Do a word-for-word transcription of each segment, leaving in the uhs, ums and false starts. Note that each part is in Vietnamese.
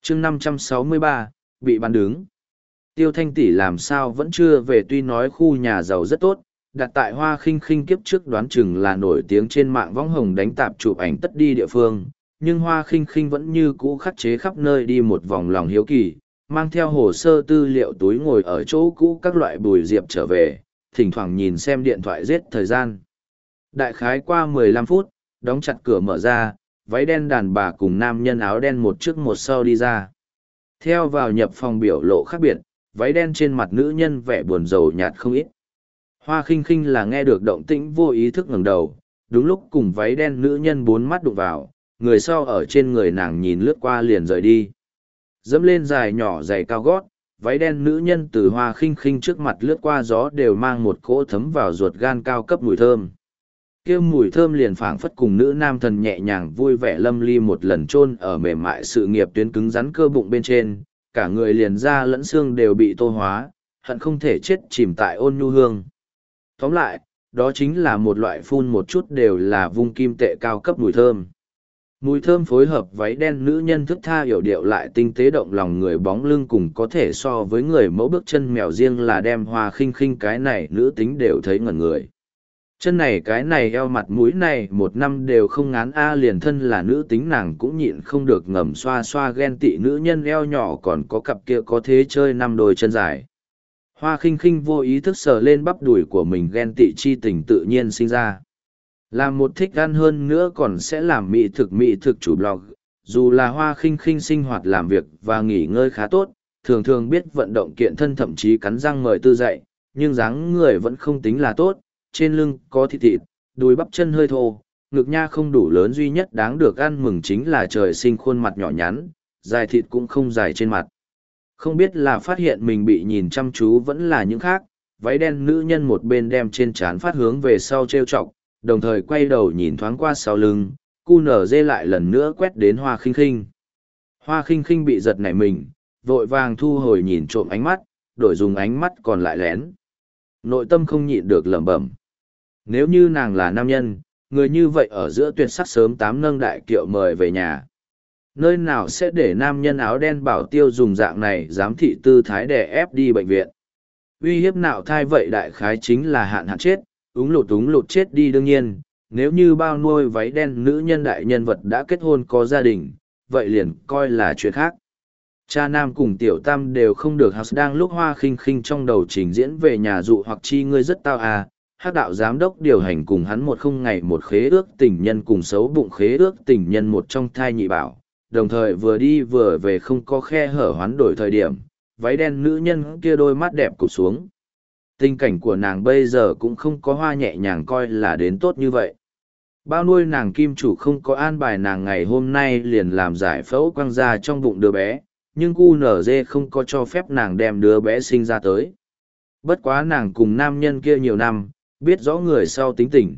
chương năm trăm sáu mươi ba, bị bắn đứng. Tiêu Thanh Tỷ làm sao vẫn chưa về, tuy nói khu nhà giàu rất tốt, đặt tại Hoa Khinh Khinh kiếp trước đoán chừng là nổi tiếng trên mạng võng hồng đánh tạp chụp ảnh tất đi địa phương, nhưng Hoa Khinh Khinh vẫn như cũ khắc chế khắp nơi đi một vòng lòng hiếu kỳ, mang theo hồ sơ tư liệu túi ngồi ở chỗ cũ các loại bùi diệp trở về, thỉnh thoảng nhìn xem điện thoại giết thời gian. Đại khái qua mười lăm phút, đóng chặt cửa mở ra, váy đen đàn bà cùng nam nhân áo đen một trước một sau đi ra. Theo vào nhập phòng biểu lộ khác biệt, váy đen trên mặt nữ nhân vẻ buồn rầu nhạt không ít. Hoa Khinh Khinh là nghe được động tĩnh vô ý thức ngẩng đầu, đúng lúc cùng váy đen nữ nhân bốn mắt đụng vào, người sau ở trên người nàng nhìn lướt qua liền rời đi. Dẫm lên dài nhỏ giày cao gót, váy đen nữ nhân từ Hoa Khinh Khinh trước mặt lướt qua gió đều mang một cỗ thấm vào ruột gan cao cấp mùi thơm. Kia mùi thơm liền phảng phất cùng nữ nam thần nhẹ nhàng vui vẻ lâm ly một lần chôn ở mềm mại sự nghiệp tuyến cứng rắn cơ bụng bên trên, cả người liền da lẫn xương đều bị tô hóa, hận không thể chết chìm tại ôn nhu hương. Tóm lại, đó chính là một loại phun một chút đều là vung kim tệ cao cấp mùi thơm. Mùi thơm phối hợp váy đen nữ nhân thức tha hiểu điệu lại tinh tế động lòng người bóng lưng cùng có thể so với người mẫu bước chân mèo riêng là đem Hoa Khinh Khinh cái này nữ tính đều thấy ngẩn người. Chân này cái này eo mặt mũi này một năm đều không ngán a liền thân là nữ tính nàng cũng nhịn không được ngầm xoa xoa ghen tị nữ nhân eo nhỏ còn có cặp kia có thế chơi năm đôi chân dài. Hoa Khinh Khinh vô ý thức sờ lên bắp đùi của mình, ghen tị chi tình tự nhiên sinh ra. Làm một thích ăn hơn nữa còn sẽ làm mỹ thực mỹ thực chủ blog, dù là Hoa Khinh Khinh sinh hoạt làm việc và nghỉ ngơi khá tốt, thường thường biết vận động kiện thân thậm chí cắn răng mời tư dạy, nhưng dáng người vẫn không tính là tốt, trên lưng có thịt thịt, đùi bắp chân hơi thô, ngực nha không đủ lớn, duy nhất đáng được ăn mừng chính là trời sinh khuôn mặt nhỏ nhắn, dài thịt cũng không dài trên mặt. Không biết là phát hiện mình bị nhìn chăm chú vẫn là những khác, váy đen nữ nhân một bên đem trên trán phát hướng về sau trêu chọc, đồng thời quay đầu nhìn thoáng qua sau lưng, cu nở dê lại lần nữa quét đến Hoa Khinh Khinh. Hoa Khinh Khinh bị giật nảy mình, vội vàng thu hồi nhìn trộm ánh mắt, đổi dùng ánh mắt còn lại lén. Nội tâm không nhịn được lẩm bẩm. Nếu như nàng là nam nhân, người như vậy ở giữa tuyệt sắc sớm tám nâng đại kiệu mời về nhà. Nơi nào sẽ để nam nhân áo đen bảo tiêu dùng dạng này giám thị tư thái đè ép đi bệnh viện. Uy hiếp nạo thai vậy đại khái chính là hạn hạn chết, úng lụt úng lụt chết đi đương nhiên. Nếu như bao nuôi váy đen nữ nhân đại nhân vật đã kết hôn có gia đình, vậy liền coi là chuyện khác. Cha nam cùng tiểu tam đều không được house đang lúc Hoa Khinh Khinh trong đầu trình diễn về nhà dụ hoặc chi ngươi rất tao à, hắc đạo giám đốc điều hành cùng hắn một không ngày một khế ước tình nhân cùng xấu bụng khế ước tình nhân một trong thai nhị bảo, đồng thời vừa đi vừa về không có khe hở hoán đổi thời điểm, váy đen nữ nhân kia đôi mắt đẹp cụp xuống. Tình cảnh của nàng bây giờ cũng không có Hoa nhẹ nhàng coi là đến tốt như vậy. Bao nuôi nàng kim chủ không có an bài nàng ngày hôm nay liền làm giải phẫu quăng ra trong bụng đứa bé, nhưng cu nở dê không có cho phép nàng đem đứa bé sinh ra tới. Bất quá nàng cùng nam nhân kia nhiều năm, biết rõ người sau tính tình.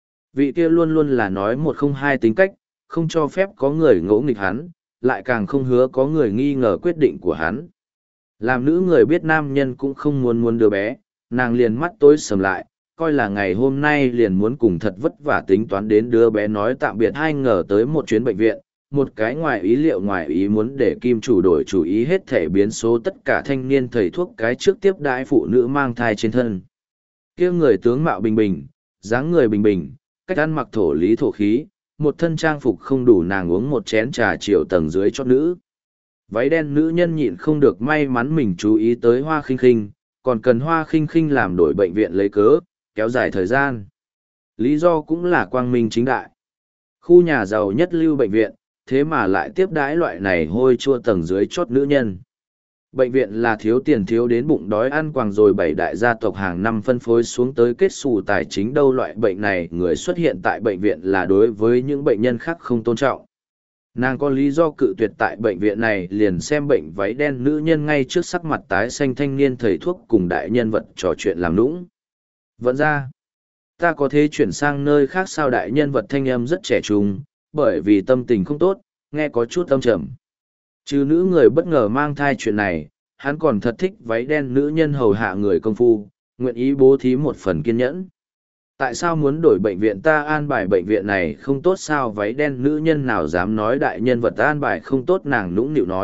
Vị kia luôn luôn là nói một không hai tính cách, không cho phép có người ngỗ nghịch hắn, lại càng không hứa có người nghi ngờ quyết định của hắn. Làm nữ người biết nam nhân cũng không muốn muốn đứa bé, nàng liền mắt tối sầm lại, coi là ngày hôm nay liền muốn cùng thật vất vả tính toán đến đứa bé nói tạm biệt, hai ngờ tới một chuyến bệnh viện, một cái ngoài ý liệu ngoài ý muốn để kim chủ đổi chủ ý hết thể biến số tất cả thanh niên thầy thuốc cái trước tiếp đãi phụ nữ mang thai trên thân. Kia người tướng mạo bình bình, dáng người bình bình, cách ăn mặc thổ lý thổ khí, một thân trang phục không đủ nàng uống một chén trà chiều tầng dưới chót nữ. Váy đen nữ nhân nhịn không được may mắn mình chú ý tới Hoa Khinh Khinh, còn cần Hoa Khinh Khinh làm đổi bệnh viện lấy cớ, kéo dài thời gian. Lý do cũng là quang minh chính đại. Khu nhà giàu nhất lưu bệnh viện, thế mà lại tiếp đãi loại này hôi chua tầng dưới chót nữ nhân. Bệnh viện là thiếu tiền thiếu đến bụng đói ăn quàng rồi, bảy đại gia tộc hàng năm phân phối xuống tới kết xù tài chính đâu, loại bệnh này người xuất hiện tại bệnh viện là đối với những bệnh nhân khác không tôn trọng. Nàng có lý do cự tuyệt tại bệnh viện này, liền xem bệnh váy đen nữ nhân ngay trước sắc mặt tái xanh thanh niên thầy thuốc cùng đại nhân vật trò chuyện làm nũng. Vẫn ra, ta có thể chuyển sang nơi khác sao? Đại nhân vật thanh âm rất trẻ trung, bởi vì tâm tình không tốt, nghe có chút âm trầm. Chứ nữ người bất ngờ mang thai chuyện này, hắn còn thật thích váy đen nữ nhân hầu hạ người công phu, nguyện ý bố thí một phần kiên nhẫn. Tại sao muốn đổi bệnh viện? Ta an bài bệnh viện này không tốt sao? Váy đen nữ nhân nào dám nói đại nhân vật an bài không tốt, nàng nũng nịu nói,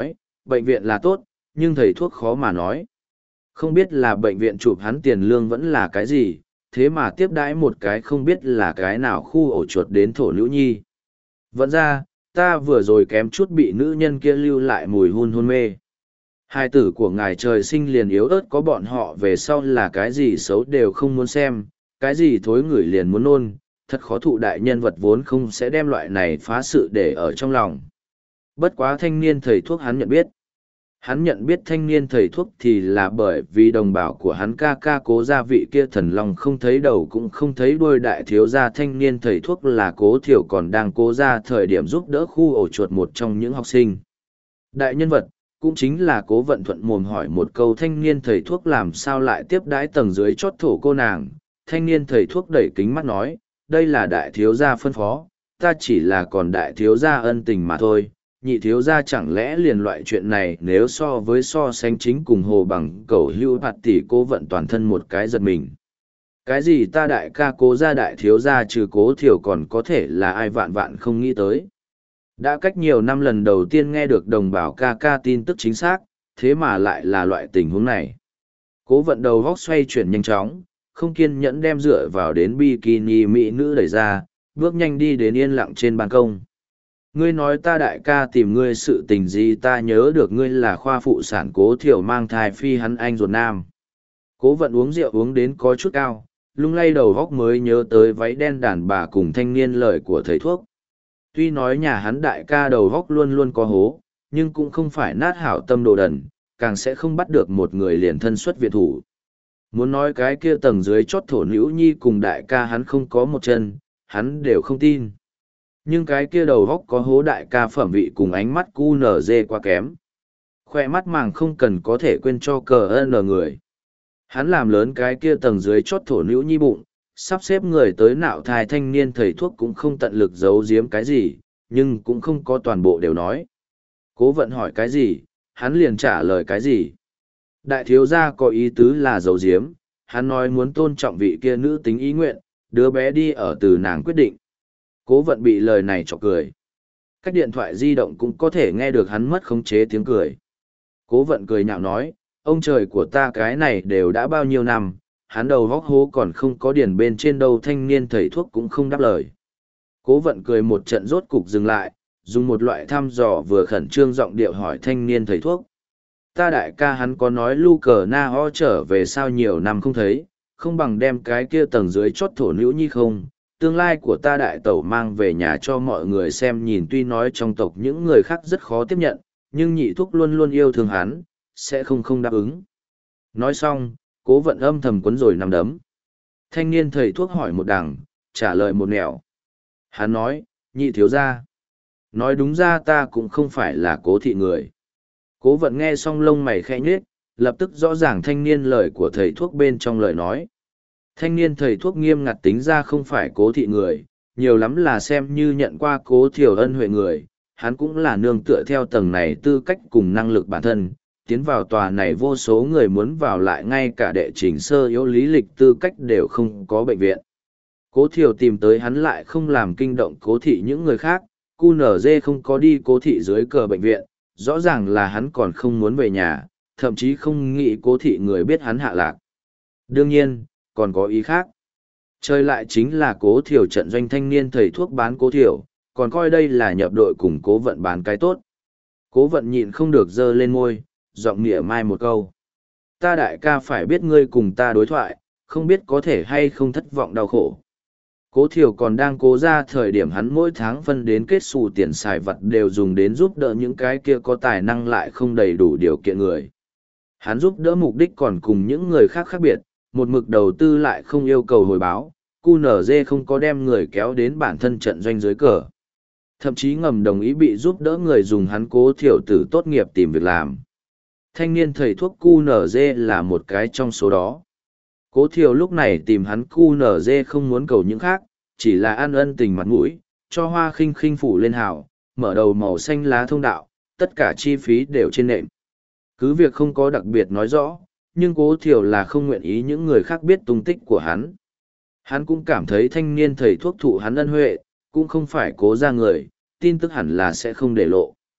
bệnh viện là tốt, nhưng thầy thuốc khó mà nói. Không biết là bệnh viện chụp hắn tiền lương vẫn là cái gì, thế mà tiếp đãi một cái không biết là cái nào khu ổ chuột đến thổ nữ nhi. Vẫn ra, ta vừa rồi kém chút bị nữ nhân kia lưu lại mùi hun hôn mê. Hai tử của ngài trời sinh liền yếu ớt, có bọn họ về sau là cái gì xấu đều không muốn xem, cái gì thối ngửi liền muốn nôn, thật khó thụ đại nhân vật vốn không sẽ đem loại này phá sự để ở trong lòng. Bất quá thanh niên thầy thuốc hắn nhận biết. Hắn nhận biết thanh niên thầy thuốc thì là bởi vì đồng bào của hắn ca ca cố gia vị kia thần long không thấy đầu cũng không thấy đuôi đại thiếu gia thanh niên thầy thuốc là cố thiểu còn đang cố ra thời điểm giúp đỡ khu ổ chuột một trong những học sinh. Đại nhân vật, cũng chính là cố vận thuận mồm hỏi một câu thanh niên thầy thuốc làm sao lại tiếp đái tầng dưới chót thổ cô nàng. Thanh niên thầy thuốc đẩy kính mắt nói, đây là đại thiếu gia phân phó, ta chỉ là còn đại thiếu gia ân tình mà thôi. Nhị thiếu gia chẳng lẽ liền loại chuyện này nếu so với so sánh chính cùng hồ bằng cầu hưu bạt tỷ cố vận toàn thân một cái giật mình. Cái gì ta đại ca cố gia đại thiếu gia trừ cố thiểu còn có thể là ai vạn vạn không nghĩ tới. Đã cách nhiều năm lần đầu tiên nghe được đồng bào ca ca tin tức chính xác, thế mà lại là loại tình huống này. Cố vận đầu góc xoay chuyển nhanh chóng, không kiên nhẫn đem dựa vào đến bikini mỹ nữ đẩy ra, bước nhanh đi đến yên lặng trên ban công. Ngươi nói ta đại ca tìm ngươi sự tình gì ta nhớ được ngươi là khoa phụ sản cố thiểu mang thai phi hắn anh ruột nam. Cố vận uống rượu uống đến có chút cao, lung lay đầu góc mới nhớ tới váy đen đàn bà cùng thanh niên lời của thầy thuốc. Tuy nói nhà hắn đại ca đầu góc luôn luôn có hố, nhưng cũng không phải nát hảo tâm đồ đần, càng sẽ không bắt được một người liền thân xuất viện thủ. Muốn nói cái kia tầng dưới chót thổ nữ nhi cùng đại ca hắn không có một chân, hắn đều không tin. Nhưng cái kia đầu góc có hố đại ca phẩm vị cùng ánh mắt cu nở dê quá kém. Khoe mắt màng không cần có thể quên cho cờ ơn người. Hắn làm lớn cái kia tầng dưới chót thổ nữ nhi bụng, sắp xếp người tới nạo thai thanh niên thầy thuốc cũng không tận lực giấu giếm cái gì, nhưng cũng không có toàn bộ đều nói. Cố vận hỏi cái gì, hắn liền trả lời cái gì. Đại thiếu gia có ý tứ là giấu giếm, hắn nói muốn tôn trọng vị kia nữ tính ý nguyện, đứa bé đi ở từ nàng quyết định. Cố vận bị lời này chọc cười. Cách điện thoại di động cũng có thể nghe được hắn mất khống chế tiếng cười. Cố vận cười nhạo nói, ông trời của ta cái này đều đã bao nhiêu năm, hắn đầu vóc hố còn không có điển bên trên đầu thanh niên thầy thuốc cũng không đáp lời. Cố vận cười một trận rốt cục dừng lại, dùng một loại thăm dò vừa khẩn trương giọng điệu hỏi thanh niên thầy thuốc. Ta đại ca hắn có nói lu cờ na ho trở về sao nhiều năm không thấy, không bằng đem cái kia tầng dưới chót thổ nữ nhi không. Tương lai của ta đại tẩu mang về nhà cho mọi người xem nhìn tuy nói trong tộc những người khác rất khó tiếp nhận, nhưng nhị thúc luôn luôn yêu thương hắn, sẽ không không đáp ứng. Nói xong, cố vận âm thầm quấn rồi nằm đấm. Thanh niên thầy thuốc hỏi một đằng, trả lời một nẻo. Hắn nói, nhị thiếu gia. Nói đúng ra ta cũng không phải là cố thị người. Cố vận nghe xong lông mày khẽ nhếch, lập tức rõ ràng thanh niên lời của thầy thuốc bên trong lời nói. Thanh niên thầy thuốc nghiêm ngặt tính ra không phải cố thị người, nhiều lắm là xem như nhận qua cố thiểu ân huệ người, hắn cũng là nương tựa theo tầng này tư cách cùng năng lực bản thân, tiến vào tòa này vô số người muốn vào lại ngay cả đệ trình sơ yếu lý lịch tư cách đều không có bệnh viện. Cố thiểu tìm tới hắn lại không làm kinh động cố thị những người khác, cu nở dê không có đi cố thị dưới cờ bệnh viện, rõ ràng là hắn còn không muốn về nhà, thậm chí không nghĩ cố thị người biết hắn hạ lạc. Đương nhiên, còn có ý khác. Chơi lại chính là cố thiểu trận doanh thanh niên thầy thuốc bán cố thiểu, còn coi đây là nhập đội cùng cố vận bán cái tốt. Cố vận nhịn không được dơ lên môi, giọng nghĩa mai một câu. Ta đại ca phải biết ngươi cùng ta đối thoại, không biết có thể hay không thất vọng đau khổ. Cố thiểu còn đang cố ra thời điểm hắn mỗi tháng phân đến kết xù tiền xài vật đều dùng đến giúp đỡ những cái kia có tài năng lại không đầy đủ điều kiện người. Hắn giúp đỡ mục đích còn cùng những người khác khác biệt, một mực đầu tư lại không yêu cầu hồi báo, cu nở dê không có đem người kéo đến bản thân trận doanh dưới cờ. Thậm chí ngầm đồng ý bị giúp đỡ người dùng hắn cố thiểu tử tốt nghiệp tìm việc làm. Thanh niên thầy thuốc cu nở dê là một cái trong số đó. Cố thiểu lúc này tìm hắn cu nở dê không muốn cầu những khác, chỉ là ăn ân tình mặt mũi, cho hoa khinh khinh phủ lên hào, mở đầu màu xanh lá thông đạo, tất cả chi phí đều trên nệm. Cứ việc không có đặc biệt nói rõ, nhưng cố thiểu là không nguyện ý những người khác biết tung tích của hắn. Hắn cũng cảm thấy thanh niên thầy thuốc thụ hắn ân huệ, cũng không phải cố ra người, tin tức hẳn là sẽ không để lộ.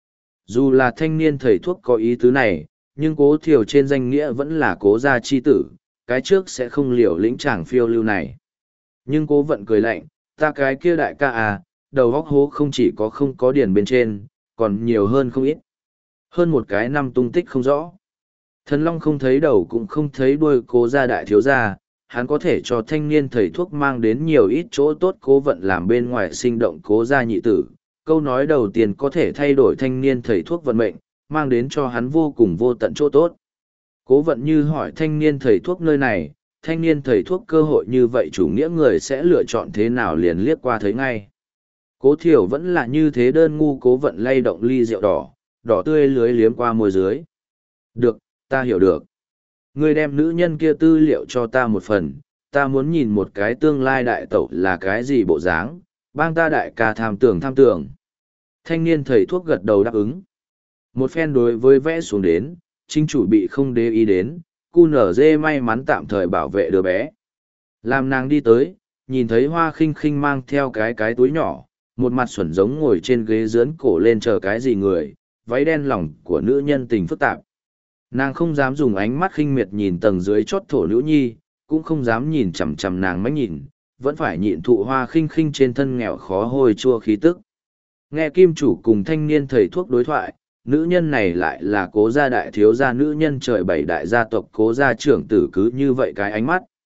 Dù là thanh niên thầy thuốc có ý tứ này, nhưng cố thiều trên danh nghĩa vẫn là cố gia chi tử, cái trước sẽ không liều lĩnh chàng phiêu lưu này. Nhưng cố vận cười lạnh, ta cái kia đại ca à, đầu góc hố không chỉ có không có điển bên trên, còn nhiều hơn không ít. Hơn một cái năm tung tích không rõ. Thần Long không thấy đầu cũng không thấy đuôi cố gia đại thiếu gia, hắn có thể cho thanh niên thầy thuốc mang đến nhiều ít chỗ tốt cố vận làm bên ngoài sinh động cố gia nhị tử. Câu nói đầu tiên có thể thay đổi thanh niên thầy thuốc vận mệnh, mang đến cho hắn vô cùng vô tận chỗ tốt. Cố vận như hỏi thanh niên thầy thuốc nơi này, thanh niên thầy thuốc cơ hội như vậy chủ nghĩa người sẽ lựa chọn thế nào liền liếc qua thấy ngay. Cố thiểu vẫn là như thế đơn ngu cố vận lay động ly rượu đỏ, đỏ tươi lưới liếm qua môi dưới. Được, ta hiểu được. Ngươi đem nữ nhân kia tư liệu cho ta một phần, ta muốn nhìn một cái tương lai đại tẩu là cái gì bộ dáng, bang ta đại ca tham tưởng tham tưởng. Thanh niên thầy thuốc gật đầu đáp ứng. Một phen đối với vẽ xuống đến, chính chủ bị không để ý đến, cu nở dê may mắn tạm thời bảo vệ đứa bé. Làm nàng đi tới, nhìn thấy hoa khinh khinh mang theo cái cái túi nhỏ, một mặt xuẩn giống ngồi trên ghế dướn cổ lên chờ cái gì người, váy đen lòng của nữ nhân tình phức tạp. Nàng không dám dùng ánh mắt khinh miệt nhìn tầng dưới chót thổ nữ nhi, cũng không dám nhìn chằm chằm nàng mách nhìn, vẫn phải nhịn thụ hoa khinh khinh trên thân nghèo khó hôi chua khí tức. Nghe kim chủ cùng thanh niên thầy thuốc đối thoại, nữ nhân này lại là cố gia đại thiếu gia nữ nhân trời bảy đại gia tộc cố gia trưởng tử cứ như vậy cái ánh mắt.